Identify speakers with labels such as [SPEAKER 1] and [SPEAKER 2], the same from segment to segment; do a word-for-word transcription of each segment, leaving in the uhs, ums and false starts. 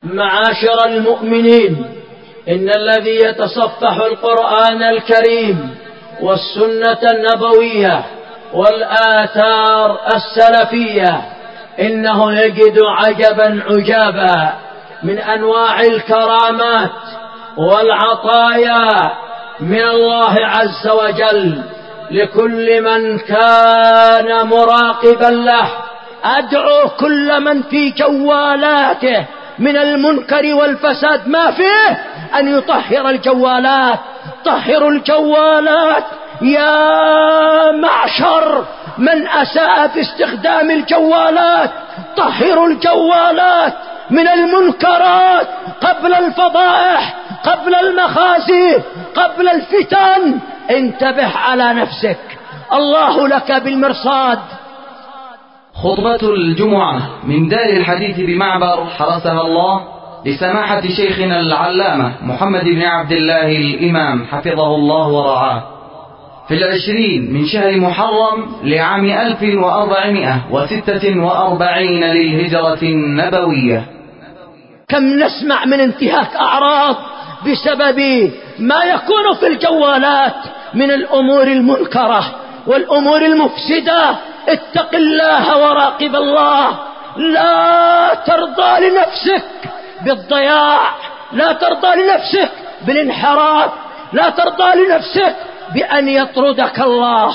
[SPEAKER 1] معاشر المؤمنين، إن الذي يتصفح القرآن الكريم والسنة النبوية والآثار السلفية إنه يجد عجبا عجابا من أنواع الكرامات والعطايا من الله عز وجل لكل من كان مراقبا له. أدعو كل من في جوالاته من المنكر والفساد ما فيه أن يطهر الجوالات. طهروا الجوالات يا معشر من أساء في استخدام الجوالات، طهروا الجوالات من المنكرات قبل الفضائح، قبل المخازي، قبل الفتن. انتبه على نفسك، الله لك بالمرصاد.
[SPEAKER 2] خطبة الجمعة من دار الحديث بمعبر حرسها الله لسماحة شيخنا العلامة محمد بن عبد الله الإمام حفظه الله ورعاه في العشرين من شهر محرم لعام ألف وأربعمائة وستة وأربعين للهجرة النبوية.
[SPEAKER 1] كم نسمع من انتهاك أعراض بسبب ما يكون في الجوالات من الأمور المنكرة والأمور المفسدة. اتق الله وراقب الله. لا ترضى لنفسك بالضياع، لا ترضى لنفسك بالانحراف، لا ترضى لنفسك بأن يطردك الله.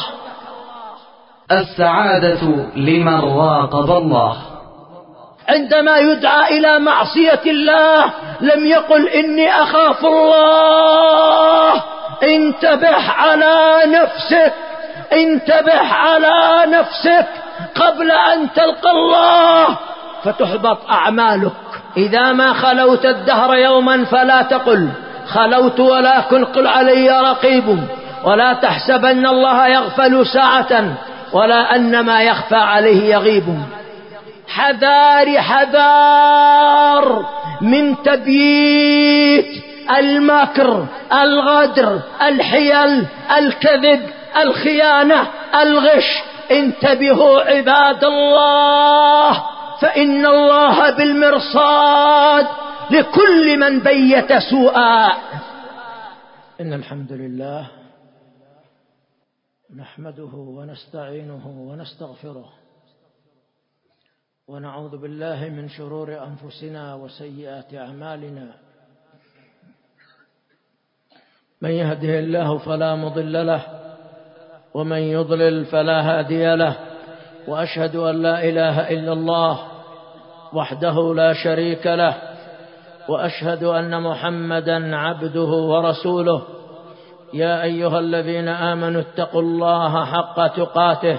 [SPEAKER 2] السعادة لمن راقب الله.
[SPEAKER 1] عندما يدعى إلى معصية الله لم يقل إني أخاف الله. انتبه على نفسك، انتبه على نفسك قبل أن تلقى الله فتحبط أعمالك. إذا ما خلوت الدهر يوما فلا تقل خلوت، ولكن قل علي رقيب. ولا تحسبن الله يغفل ساعة ولا أن ما يخفى عليه يغيب. حذار حذار من تبييت المكر، الغدر، الحيل، الكذب، الخيانة، الغش. انتبهوا عباد الله، فإن الله بالمرصاد لكل من بيت سوءا. إن الحمد لله نحمده ونستعينه ونستغفره ونعوذ بالله من شرور أنفسنا وسيئات أعمالنا. من يهده الله فلا مضل له ومن يضلل فلا هادي له. وأشهد أن لا إله إلا الله وحده لا شريك له، وأشهد أن محمدا عبده ورسوله. يا أيها الذين آمنوا اتقوا الله حق تقاته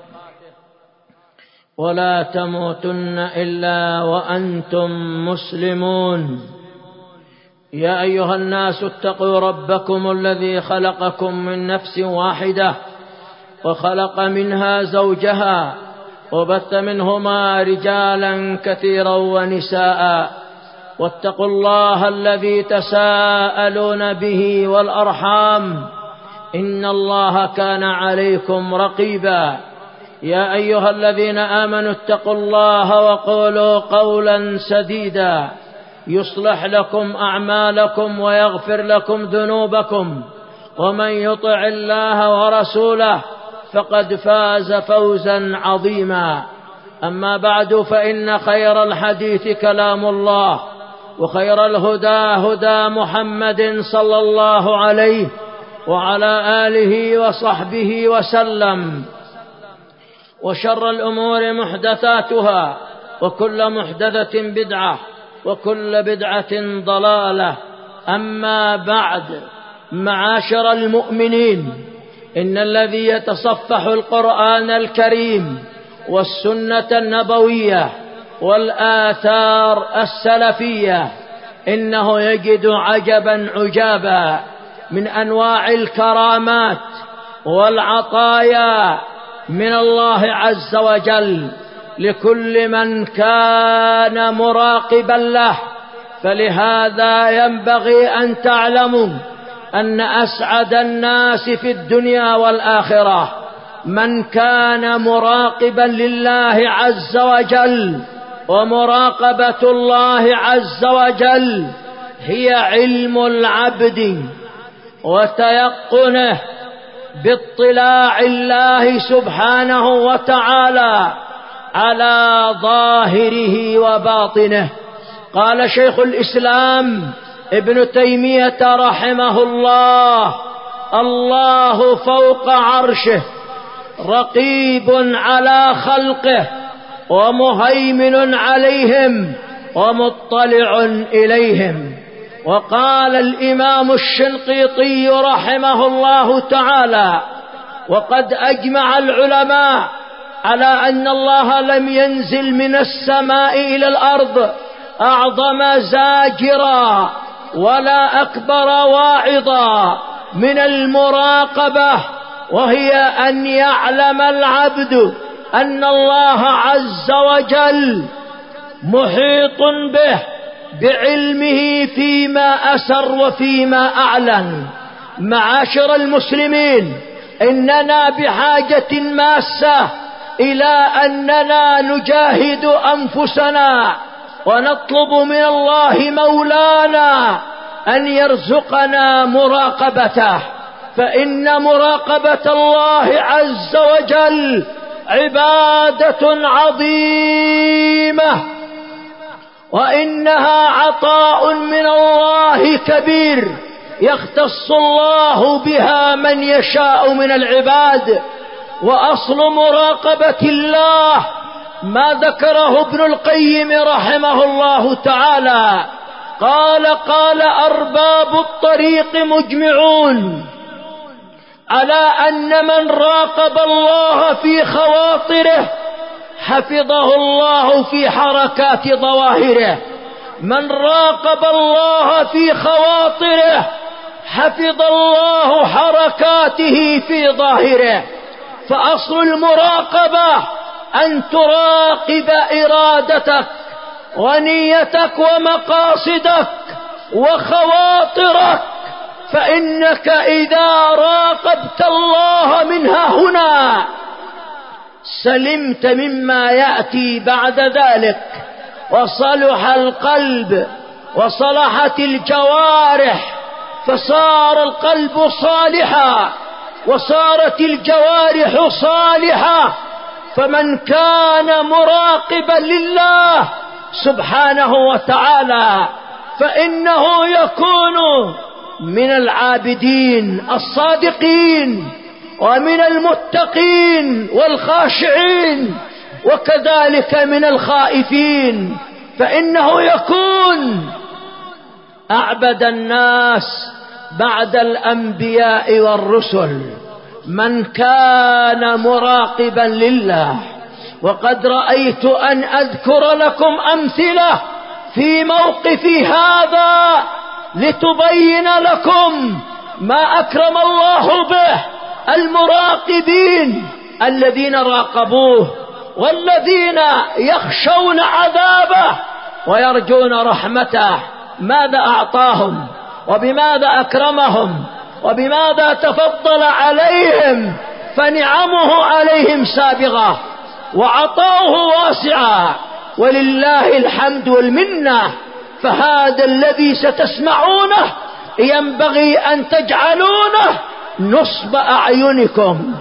[SPEAKER 1] ولا تموتن إلا وأنتم مسلمون. يا أيها الناس اتقوا ربكم الذي خلقكم من نفس واحدة وخلق منها زوجها وبث منهما رجالا كثيرا ونساء. واتقوا الله الذي تساءلون به والأرحام إن الله كان عليكم رقيبا. يا أيها الذين آمنوا اتقوا الله وقولوا قولا سديدا يصلح لكم أعمالكم ويغفر لكم ذنوبكم، ومن يطع الله ورسوله فقد فاز فوزا عظيما. أما بعد، فإن خير الحديث كلام الله، وخير الهدى هدى محمد صلى الله عليه وعلى آله وصحبه وسلم. وشر الأمور محدثاتها، وكل محدثة بدعة، وكل بدعة ضلالة. أما بعد، معاشر المؤمنين، إن الذي يتصفح القرآن الكريم والسنة النبوية والآثار السلفية إنه يجد عجبا عجابا من أنواع الكرامات والعطايا من الله عز وجل لكل من كان مراقبا له. فلهذا ينبغي أن تعلموا أن أسعد الناس في الدنيا والآخرة من كان مراقبا لله عز وجل ومراقبة الله عز وجل هي علم العبد وتيقنه باطلاع الله سبحانه وتعالى على ظاهره وباطنه. قال شيخ الإسلام ابن تيمية رحمه الله: الله فوق عرشه رقيب على خلقه ومهيمن عليهم ومطلع إليهم. وقال الإمام الشنقيطي رحمه الله تعالى: وقد أجمع العلماء على أن الله لم ينزل من السماء إلى الأرض أعظم زاجرا ولا أكبر واعظا من المراقبة، وهي أن يعلم العبد أن الله عز وجل محيط به بعلمه فيما أسر وفيما أعلن. معاشر المسلمين، إننا بحاجة ماسة إلى أننا نجاهد أنفسنا ونطلب من الله مولانا أن يرزقنا مراقبته، فإن مراقبة الله عز وجل عبادة عظيمة، وإنها عطاء من الله كبير يختص الله بها من يشاء من العباد. وأصل مراقبة الله ما ذكره ابن القيم رحمه الله تعالى، قال قال أرباب الطريق مجمعون على أن من راقب الله في خواطره حفظه الله في حركات ظواهره. من راقب الله في خواطره حفظ الله حركاته في ظاهره. فأصل المراقبة أن تراقب إرادتك ونيتك ومقاصدك وخواطرك، فإنك إذا راقبت الله منها هنا سلمت مما يأتي بعد ذلك، وصلح القلب وصلحت الجوارح، فصار القلب صالحا وصارت الجوارح صالحة. فمن كان مراقبا لله سبحانه وتعالى فإنه يكون من العابدين الصادقين ومن المتقين والخاشعين، وكذلك من الخائفين، فإنه يكون أعبد الناس بعد الأنبياء والرسل من كان مراقبا لله. وقد رأيت أن أذكر لكم أمثلة في موقفي هذا لتبين لكم ما أكرم الله به المراقبين الذين راقبوه والذين يخشون عذابه ويرجون رحمته. ماذا أعطاهم وبماذا أكرمهم وبماذا تفضل عليهم، فنعمه عليهم سابغة وعطاؤه واسعة، ولله الحمد والمنة. فهذا الذي ستسمعونه ينبغي أن تجعلونه نصب أعينكم.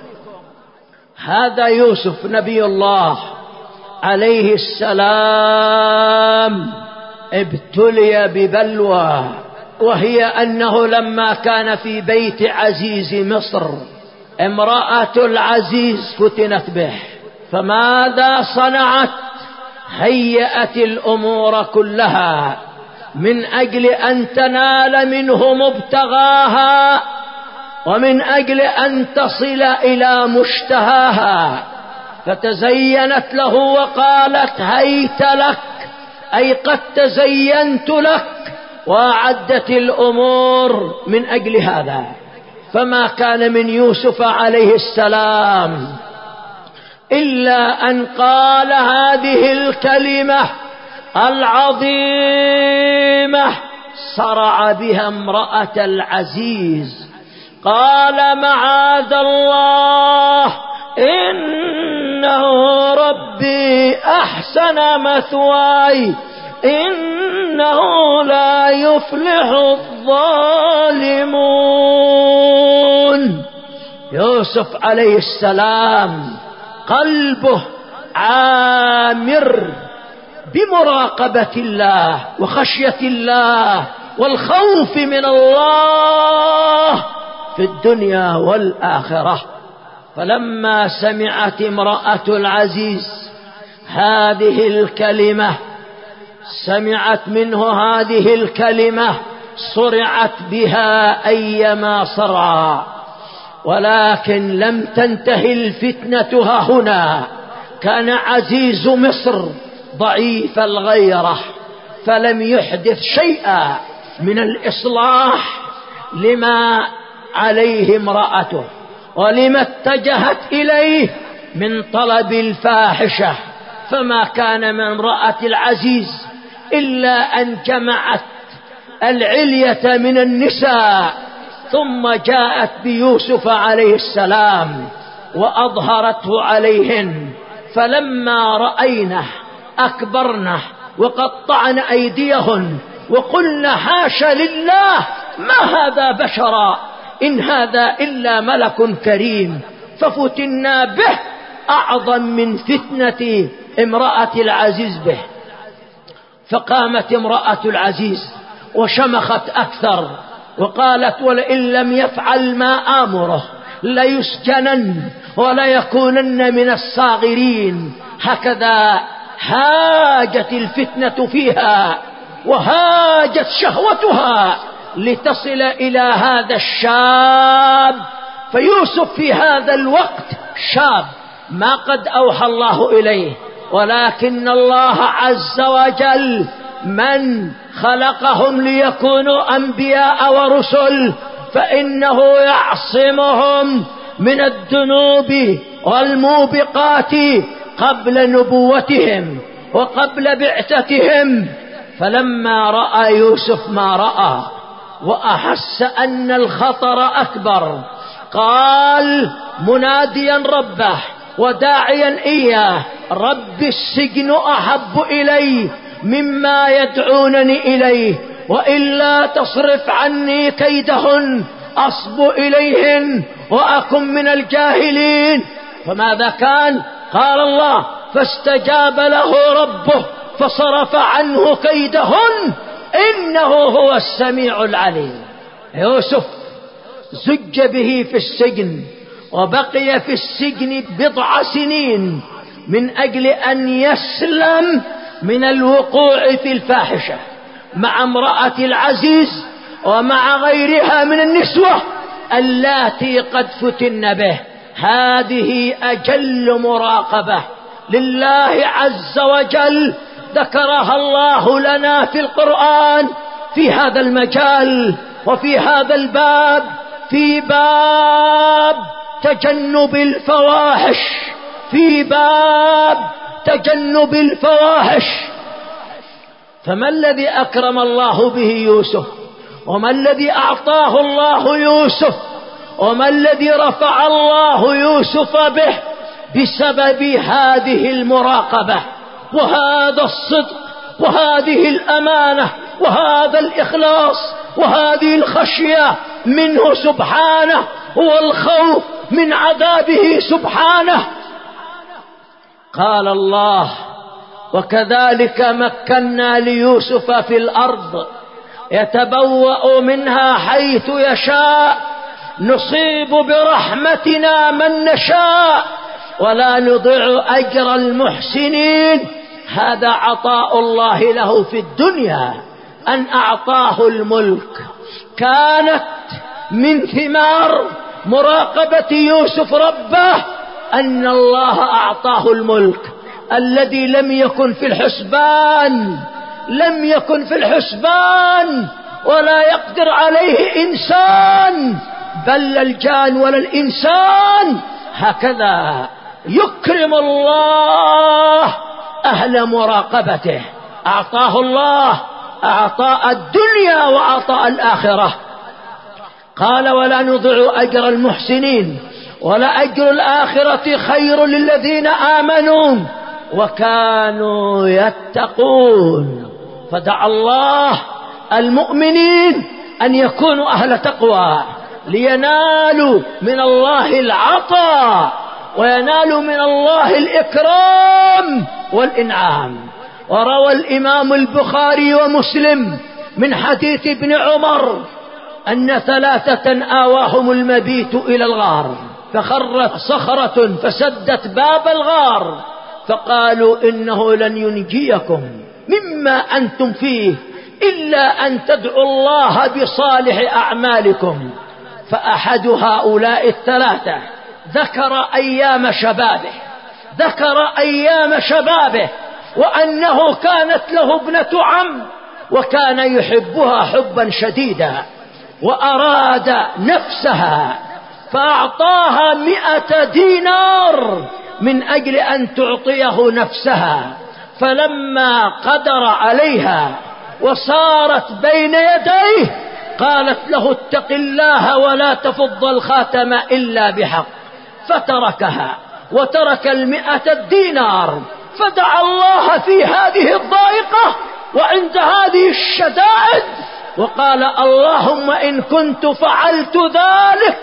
[SPEAKER 1] هذا يوسف نبي الله عليه السلام ابتلي ببلوى، وهي أنه لما كان في بيت عزيز مصر امرأة العزيز فتنت به، فماذا صنعت؟ هيأت الأمور كلها من أجل أن تنال منه مبتغاها ومن أجل أن تصل إلى مشتهاها، فتزينت له وقالت هيت لك، أي قد تزينت لك، وأعدت الأمور من أجل هذا. فما كان من يوسف عليه السلام إلا أن قال هذه الكلمة العظيمة صرع بها امرأة العزيز، قال معاذ الله إنه إنه ربي أحسن مثواي إنه لا يفلح الظالمون. يوسف عليه السلام قلبه عامر بمراقبة الله وخشية الله والخوف من الله في الدنيا والآخرة. فلما سمعت امرأة العزيز هذه الكلمة سمعت منه هذه الكلمة صرعت بها أيما صرعى، ولكن لم تنتهي الفتنة هنا. كان عزيز مصر ضعيف الغيرة فلم يحدث شيئا من الإصلاح لما عليه امرأته ولما اتجهت إليه من طلب الفاحشة. فما كان من امرأة العزيز إلا أن جمعت العلية من النساء ثم جاءت بيوسف عليه السلام وأظهرته عليهن، فلما رأينه أكبرنه وقطعن أيديهن وقلنا حاش لله ما هذا بشرا إن هذا إلا ملك كريم، ففتنا به أعظم من فتنة امرأة العزيز به. فقامت امرأة العزيز وشمخت أكثر وقالت ولئن لم يفعل ما آمره ليسجنن وليكونن من الصاغرين. هكذا هاجت الفتنة فيها وهاجت شهوتها لتصل إلى هذا الشاب. فيوسف في هذا الوقت شاب ما قد أوحى الله إليه، ولكن الله عز وجل من خلقهم ليكونوا أنبياء ورسل فإنه يعصمهم من الذنوب والموبقات قبل نبوتهم وقبل بعثتهم. فلما رأى يوسف ما رأى وأحس أن الخطر أكبر قال مناديا ربه وداعيا إياه رب السجن أحب إلي مما يدعونني إليه وإلا تصرف عني كيدهن أصب إليهن وأكن من الجاهلين. فماذا كان؟ قال الله فاستجاب له ربه فصرف عنه كيدهن إنه هو السميع العليم. يوسف زج به في السجن وبقي في السجن بضع سنين من أجل أن يسلم من الوقوع في الفاحشة مع امرأة العزيز ومع غيرها من النسوة اللاتي قد فتن به. هذه أجل مراقبة لله عز وجل ذكرها الله لنا في القرآن في هذا المجال وفي هذا الباب، في باب تجنب الفواحش، في باب تجنب الفواحش. فما الذي أكرم الله به يوسف؟ وما الذي أعطاه الله يوسف؟ وما الذي رفع الله يوسف به؟ بسبب هذه المراقبة وهذا الصدق وهذه الأمانة وهذا الإخلاص وهذه الخشية منه سبحانه والخوف من عذابه سبحانه. قال الله وكذلك مكنا ليوسف في الأرض يتبوأ منها حيث يشاء نصيب برحمتنا من نشاء ولا نضيع أجر المحسنين. هذا عطاء الله له في الدنيا أن أعطاه الملك. كانت من ثمار مراقبة يوسف ربه أن الله أعطاه الملك الذي لم يكن في الحسبان، لم يكن في الحسبان ولا يقدر عليه إنسان بل الجان ولا الإنسان. هكذا يكرم الله أهل مراقبته. أعطاه الله أعطاء الدنيا وأعطاء الآخرة. قال ولا نضيع أجر المحسنين ولأجر الآخرة خير للذين آمنوا وكانوا يتقون. فدعا الله المؤمنين أن يكونوا أهل تقوى لينالوا من الله العطاء وينالوا من الله الإكرام والإنعام. وروى الإمام البخاري ومسلم من حديث ابن عمر أن ثلاثة آواهم المبيت إلى الغار، فخرت صخرة فسدت باب الغار، فقالوا إنه لن ينجيكم مما أنتم فيه إلا أن تدعوا الله بصالح أعمالكم. فأحد هؤلاء الثلاثة ذكر أيام شبابه ذكر أيام شبابه وأنه كانت له ابنة عم وكان يحبها حبا شديدا وأراد نفسها، فأعطاها مئة دينار من أجل أن تعطيه نفسها. فلما قدر عليها وصارت بين يديه قالت له اتق الله ولا تفض الخاتم إلا بحق، فتركها وترك المئة الدينار. فدعا الله في هذه الضائقة وعند هذه الشدائد وقال اللهم إن كنت فعلت ذلك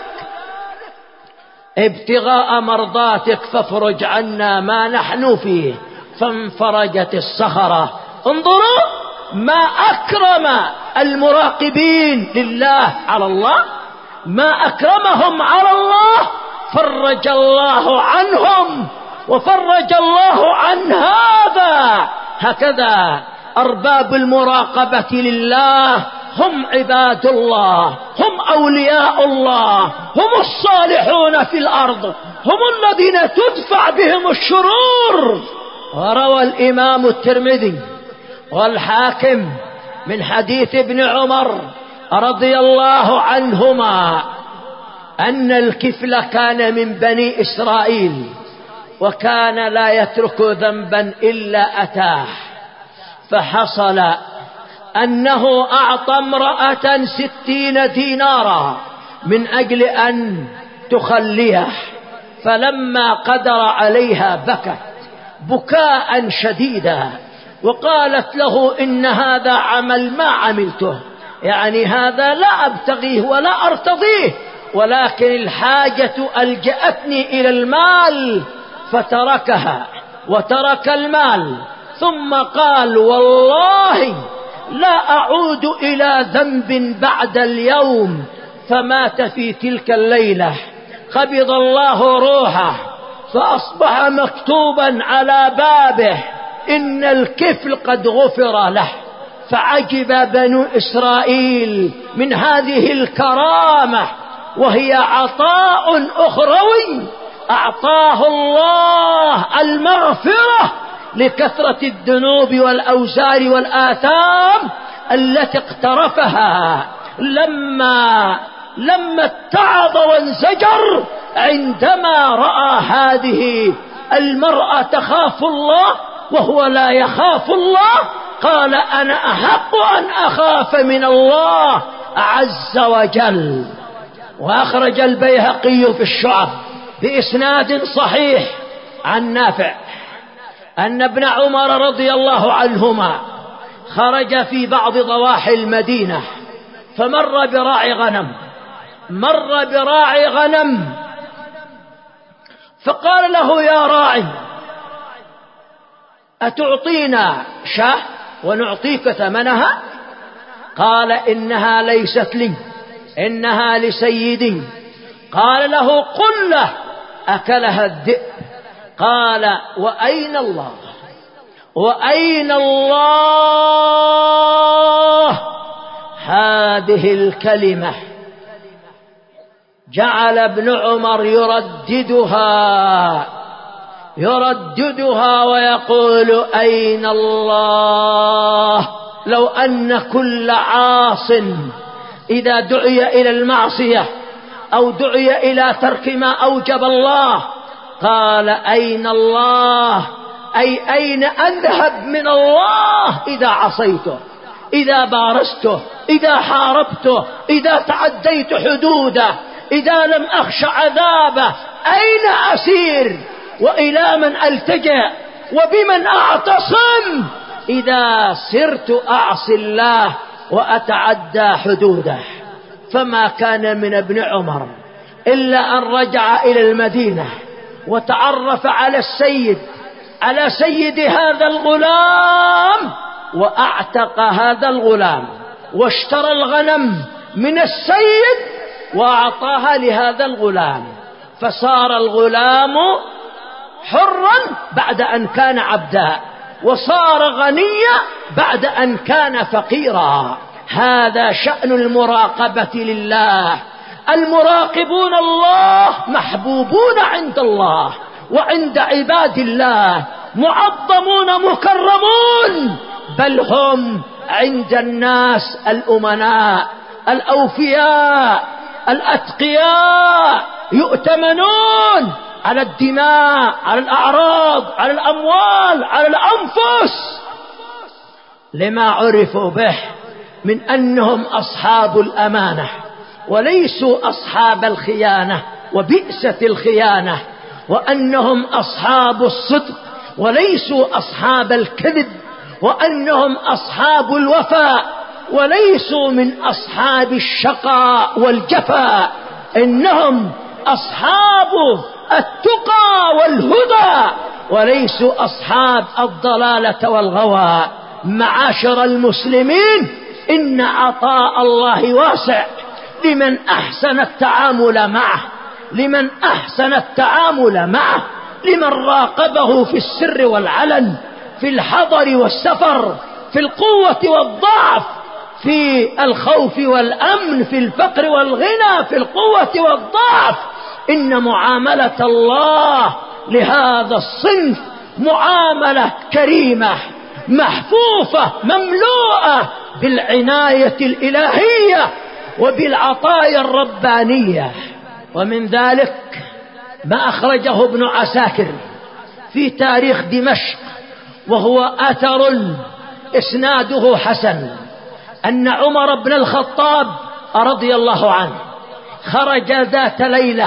[SPEAKER 1] ابتغاء مرضاتك فافرج عنا ما نحن فيه. فانفرجت الصخرة. انظروا ما أكرم المراقبين لله على الله، ما أكرمهم على الله، فرج الله عنهم وفرج الله عن هذا. هكذا أرباب المراقبة لله هم عباد الله، هم أولياء الله، هم الصالحون في الأرض، هم الذين تدفع بهم الشرور. وروى الإمام الترمذي والحاكم من حديث ابن عمر رضي الله عنهما أن الكفل كان من بني إسرائيل وكان لا يترك ذنبا إلا أتاه، فحصل أنه أعطى امرأة ستين دينارا من أجل أن تخليه، فلما قدر عليها بكت بكاء شديدا وقالت له إن هذا عمل ما عملته، يعني هذا لا أبتغيه ولا أرتضيه، ولكن الحاجة ألجأتني إلى المال. فتركها وترك المال، ثم قال والله لا أعود إلى ذنب بعد اليوم. فمات في تلك الليلة، قبض الله روحه، فأصبح مكتوبا على بابه إن الكفل قد غفر له. فعجب بنو إسرائيل من هذه الكرامة، وهي عطاء أخروي أعطاه الله المغفرة لكثرة الذنوب والأوزار والآثام التي اقترفها. لما لما اتعظ وانزجر عندما رأى هذه المرأة تخاف الله وهو لا يخاف الله، قال أنا أحق أن أخاف من الله عز وجل. وأخرج البيهقي في الشعب بإسناد صحيح عن نافع أن ابن عمر رضي الله عنهما خرج في بعض ضواحي المدينة فمر براعي غنم مر براعي غنم فقال له يا راعي أتعطينا شاة ونعطيك ثمنها؟ قال إنها ليست لي، إنها لسيدي. قال له قل له أكلها الذئب. قال وأين الله وأين الله؟ هذه الكلمة جعل ابن عمر يرددها يرددها ويقول أين الله؟ لو أن كل عاص إذا دعي إلى المعصية أو دعي إلى ترك ما أوجب الله قال أين الله، أي أين أذهب من الله إذا عصيته، إذا بارزته، إذا حاربته، إذا تعديت حدوده، إذا لم أخش عذابه أين أسير؟ وإلى من ألتجأ؟ وبمن أعتصم إذا سرت أعصي الله وأتعدى حدوده؟ فما كان من ابن عمر إلا أن رجع إلى المدينة وتعرف على السيد على سيد هذا الغلام، وأعتق هذا الغلام واشترى الغنم من السيد وأعطاها لهذا الغلام، فصار الغلام حرا بعد أن كان عبدا، وصار غنيا بعد أن كان فقيرا. هذا شأن المراقبة لله. المراقبون الله محبوبون عند الله وعند عباد الله، معظمون مكرمون، بل هم عند الناس الأمناء الأوفياء الأتقياء، يؤتمنون على الدماء، على الأعراض، على الأموال، على الأنفس، لما عرفوا به من أنهم أصحاب الأمانة وليسوا أصحاب الخيانة وبئست الخيانة، وأنهم أصحاب الصدق وليسوا أصحاب الكذب، وأنهم أصحاب الوفاء وليسوا من أصحاب الشقاء والجفاء، إنهم أصحاب التقى والهدى وليسوا أصحاب الضلالة والغوى. معاشر المسلمين، إن عطاء الله واسع لمن أحسن التعامل معه، لمن أحسن التعامل معه، لمن راقبه في السر والعلن، في الحضر والسفر، في القوة والضعف، في الخوف والأمن، في الفقر والغنى، في القوة والضعف. إن معاملة الله لهذا الصنف معاملة كريمة محفوفة مملوءة بالعناية الإلهية وبالعطايا الربانية. ومن ذلك ما أخرجه ابن عساكر في تاريخ دمشق، وهو أثر إسناده حسن، أن عمر بن الخطاب رضي الله عنه خرج ذات ليلة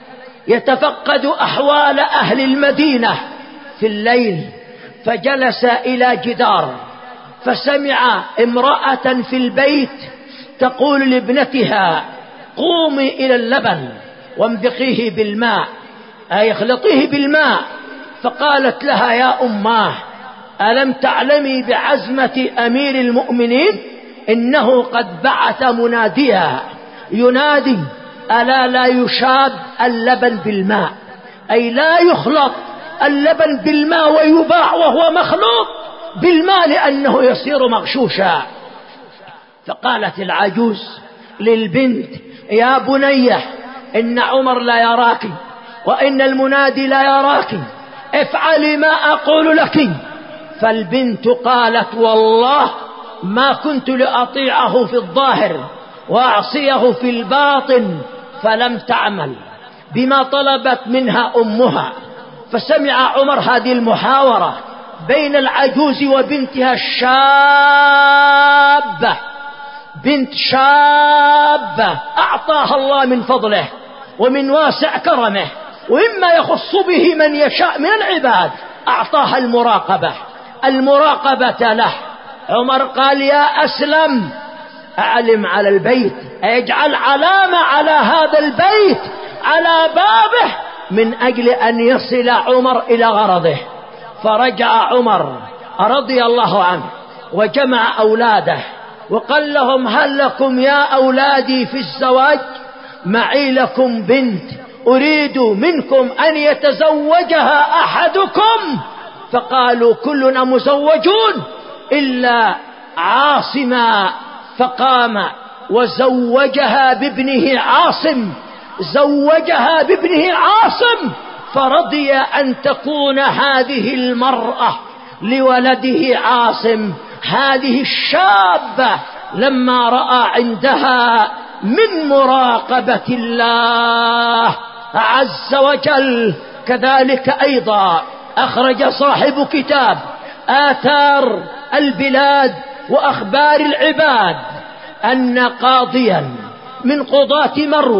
[SPEAKER 1] يتفقد أحوال أهل المدينة في الليل، فجلس إلى جدار، فسمع امرأة في البيت تقول لابنتها: قومي إلى اللبن وامضخيه بالماء، أي اخلطيه بالماء. فقالت لها: يا أماه، ألم تعلمي بعزمة أمير المؤمنين؟ إنه قد بعث مناديا ينادي: ألا لا يشاب اللبن بالماء، أي لا يخلط اللبن بالماء ويباع وهو مخلوط بالماء لأنه يصير مغشوشا. فقالت العجوز للبنت: يا بنية، إن عمر لا يراك وإن المنادي لا يراك، افعلي ما أقول لك. فالبنت قالت: والله ما كنت لأطيعه في الظاهر وأعصيه في الباطن. فلم تعمل بما طلبت منها أمها. فسمع عمر هذه المحاورة بين العجوز وبنتها الشابة، بنت شابة أعطاها الله من فضله ومن واسع كرمه، وإما يخص به من يشاء من العباد، أعطاها المراقبة المراقبة له. عمر قال: يا أسلم، أعلم على البيت، اجعل علامة على هذا البيت على بابه من أجل أن يصل عمر إلى غرضه. فرجع عمر رضي الله عنه وجمع أولاده وقال لهم: هل لكم يا أولادي في الزواج؟ معي لكم بنت أريد منكم أن يتزوجها أحدكم. فقالوا: كلنا مزوجون إلا عاصما. فقام وزوجها بابنه عاصم، زوجها بابنه عاصم، فرضي أن تكون هذه المرأة لولده عاصم. هذه الشابة لما رأى عندها من مراقبة الله عز وجل. كذلك أيضا أخرج صاحب كتاب آثار البلاد وأخبار العباد أن قاضيا من قضاة مرو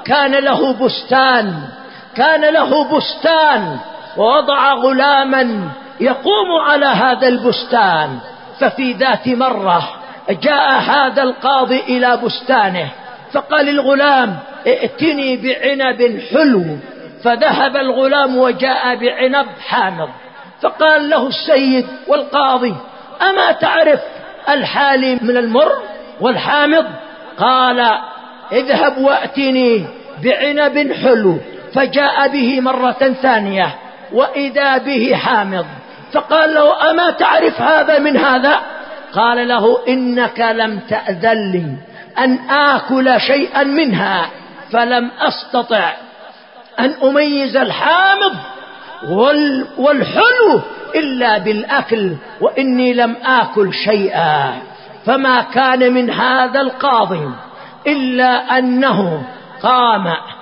[SPEAKER 1] كان له بستان كان له بستان ووضع غلاما يقوم على هذا البستان. ففي ذات مرة جاء هذا القاضي إلى بستانه فقال الغلام ائتني بعنب حلو، فذهب الغلام وجاء بعنب حامض. فقال له السيد والقاضي أما تعرف الحالي من المر والحامض؟ قال اذهب وأتني بعنب حلو. فجاء به مرة ثانية وإذا به حامض. فقال له أما تعرف هذا من هذا؟ قال له إنك لم تأذن لي أن آكل شيئا منها، فلم أستطع أن أميز الحامض والحلو إلا بالأكل، وإني لم آكل شيئا. فما كان من هذا القاضي إلا أنه قام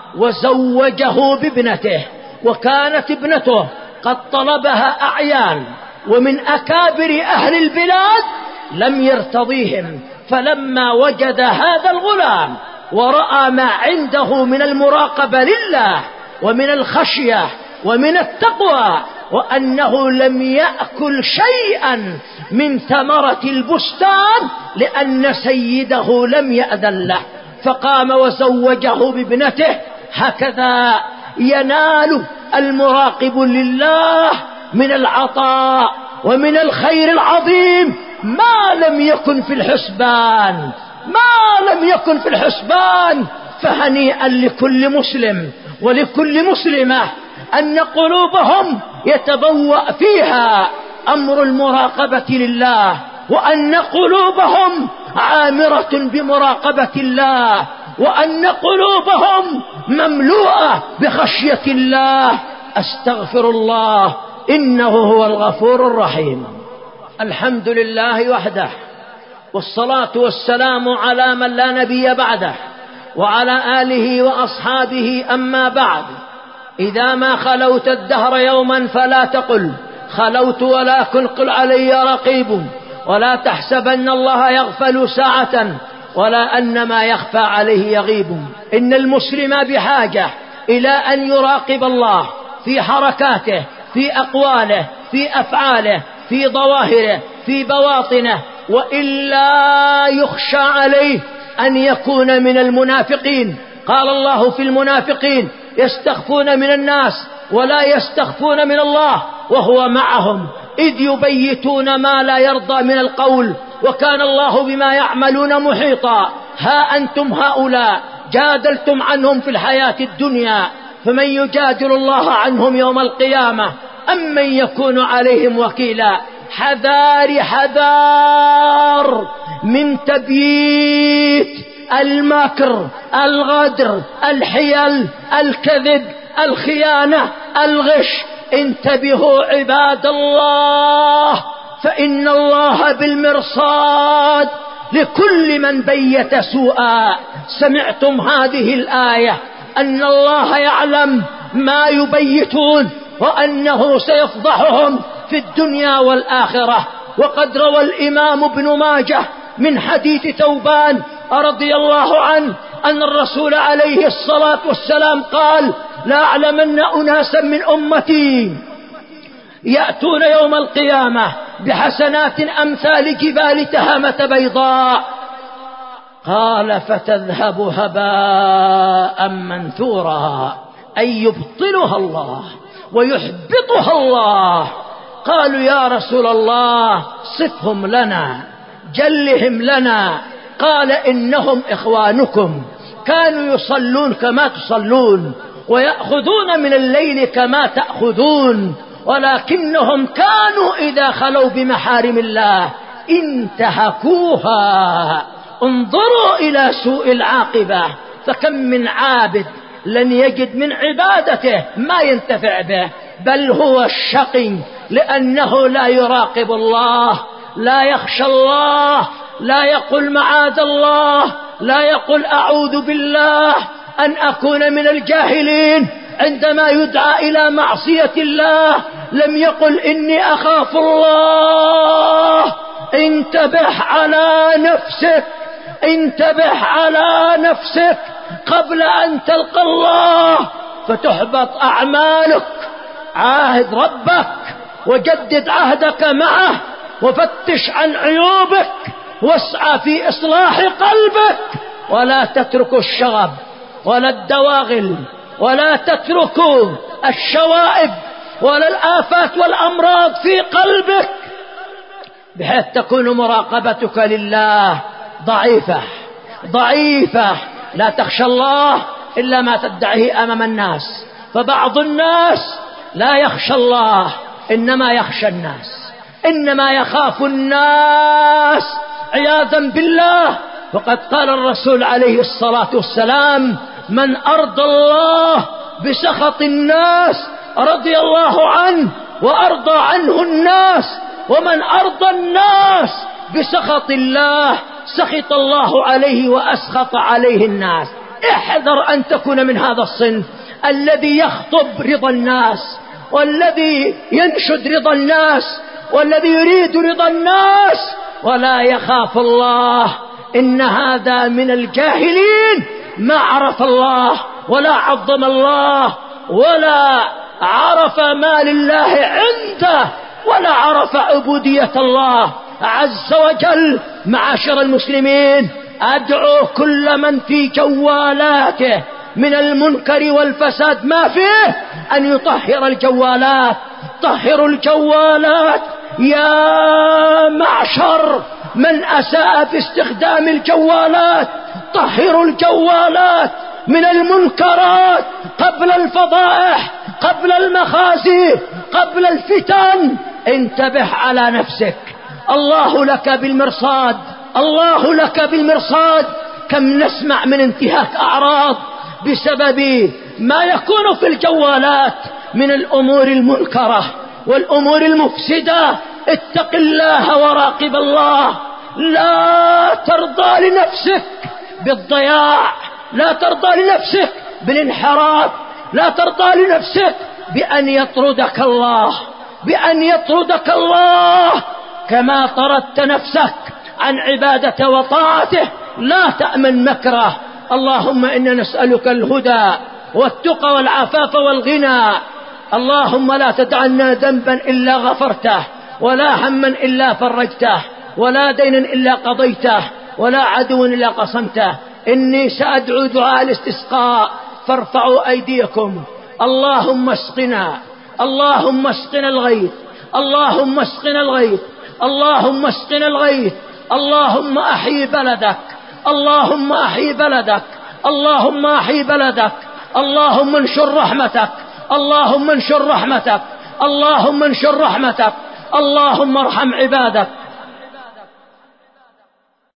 [SPEAKER 1] وزوجه بابنته، وكانت ابنته قد طلبها أعيان ومن أكابر أهل البلاد لم يرتضيهم. فلما وجد هذا الغلام ورأى ما عنده من المراقبة لله ومن الخشية ومن التقوى، وأنه لم يأكل شيئا من ثمرة البستان لأن سيده لم يأذن له، فقام وزوجه بابنته. هكذا ينال المراقب لله من العطاء ومن الخير العظيم ما لم يكن في الحسبان ما لم يكن في الحسبان. فهنيئا لكل مسلم ولكل مسلمة أن قلوبهم يتبوأ فيها أمر المراقبة لله، وأن قلوبهم عامرة بمراقبة الله، وأن قلوبهم مملوءة بخشية الله. أستغفر الله إنه هو الغفور الرحيم. الحمد لله وحده، والصلاة والسلام على من لا نبي بعده، وعلى آله وأصحابه. أما بعد، إذا ما خلوت الدهر يوما فلا تقل خلوت، ولكن قل علي رقيب. ولا تحسبن الله يغفل ساعة، ولا أن ما يخفى عليه يغيب. إن المسلم بحاجة إلى أن يراقب الله في حركاته، في أقواله، في أفعاله، في ظواهره، في بواطنه، وإلا يخشى عليه أن يكون من المنافقين. قال الله في المنافقين يستخفون من الناس ولا يستخفون من الله وهو معهم إذ يبيتون ما لا يرضى من القول، وكان الله بما يعملون محيطا. ها أنتم هؤلاء جادلتم عنهم في الحياة الدنيا، فمن يجادل الله عنهم يوم القيامة أم من يكون عليهم وكيلا. حذار حذار من تبييت المكر، الغدر، الحيل، الكذب، الخيانة، الغش. انتبهوا عباد الله، فإن الله بالمرصاد لكل من بيت سوءا. سمعتم هذه الآية أن الله يعلم ما يبيتون، وأنه سيفضحهم في الدنيا والآخرة. وقد روى الإمام ابن ماجه من حديث ثوبان رضي الله عنه أن الرسول عليه الصلاة والسلام قال: لا أعلمن أناسا من أمتي يأتون يوم القيامة بحسنات أمثال جبال تهامة بيضاء، قال فتذهب هباء منثورا، أي يبطلها الله ويحبطها الله. قالوا يا رسول الله صفهم لنا، جلهم لنا. قال إنهم إخوانكم، كانوا يصلون كما تصلون ويأخذون من الليل كما تأخذون، ولكنهم كانوا إذا خلوا بمحارم الله انتهكوها. انظروا إلى سوء العاقبة، فكم من عابد لن يجد من عبادته ما ينتفع به، بل هو الشقي لأنه لا يراقب الله، لا يخشى الله، لا يقول معاذ الله، لا يقول أعوذ بالله أن أكون من الجاهلين. عندما يدعى إلى معصية الله لم يقل إني أخاف الله. انتبه على نفسك، انتبه على نفسك. قبل أن تلقى الله فتحبط أعمالك. عاهد ربك وجدد عهدك معه وفتش عن عيوبك واسعى في إصلاح قلبك، ولا تترك الشغب ولا الدواغل ولا تترك الشوائب ولا الآفات والأمراض في قلبك، بحيث تكون مراقبتك لله ضعيفة ضعيفة. لا تخشى الله إلا ما تدعيه أمام الناس، فبعض الناس لا يخشى الله إنما يخشى الناس، إنما يخاف الناس عياذا بالله. وقد قال الرسول عليه الصلاة والسلام: من أرضى الله بسخط الناس رضي الله عنه وأرضى عنه الناس، ومن أرضى الناس بسخط الله سخط الله عليه وأسخط عليه الناس. احذر أن تكون من هذا الصنف الذي يخطب رضا الناس، والذي ينشد رضا الناس، والذي يريد رضا الناس ولا يخاف الله. إن هذا من الجاهلين، ما عرف الله ولا عظم الله ولا عرف ما لله عنده ولا عرف عبودية الله عز وجل. معاشر المسلمين، أدعو كل من في جوالاته من المنكر والفساد ما فيه أن يطهر الجوالات. طهروا الجوالات يا معشر من أساء في استخدام الجوالات، طهروا الجوالات من المنكرات قبل الفضائح، قبل المخازي، قبل الفتن. انتبه على نفسك، الله لك بالمرصاد، الله لك بالمرصاد. كم نسمع من انتهاك أعراض بسبب ما يكون في الجوالات من الأمور المنكرة والأمور المفسدة. اتق الله وراقب الله. لا ترضى لنفسك بالضياع، لا ترضى لنفسك بالانحراف، لا ترضى لنفسك بأن يطردك الله، بأن يطردك الله كما طردت نفسك عن عبادة وطاعته. لا تأمن مكره. اللهم إنا نسألك الهدى والتقى والعفاف والغنى. اللهم لا تدعنا ذنبا إلا غفرته، ولا هما إلا فرجته، ولا دينا إلا قضيته، ولا عدو إلا قصمته. إني سأدعو دعاء الاستسقاء فارفعوا أيديكم. اللهم اسقنا، اللهم اسقنا الغيث، اللهم اسقنا الغيث، اللهم اسقنا الغيث. اللهم أحيي بلدك، اللهم أحيي بلدك، اللهم أحيي بلدك. اللهم انشر رحمتك، اللهم انشر رحمتك، اللهم انشر رحمتك. اللهم ارحم عبادك.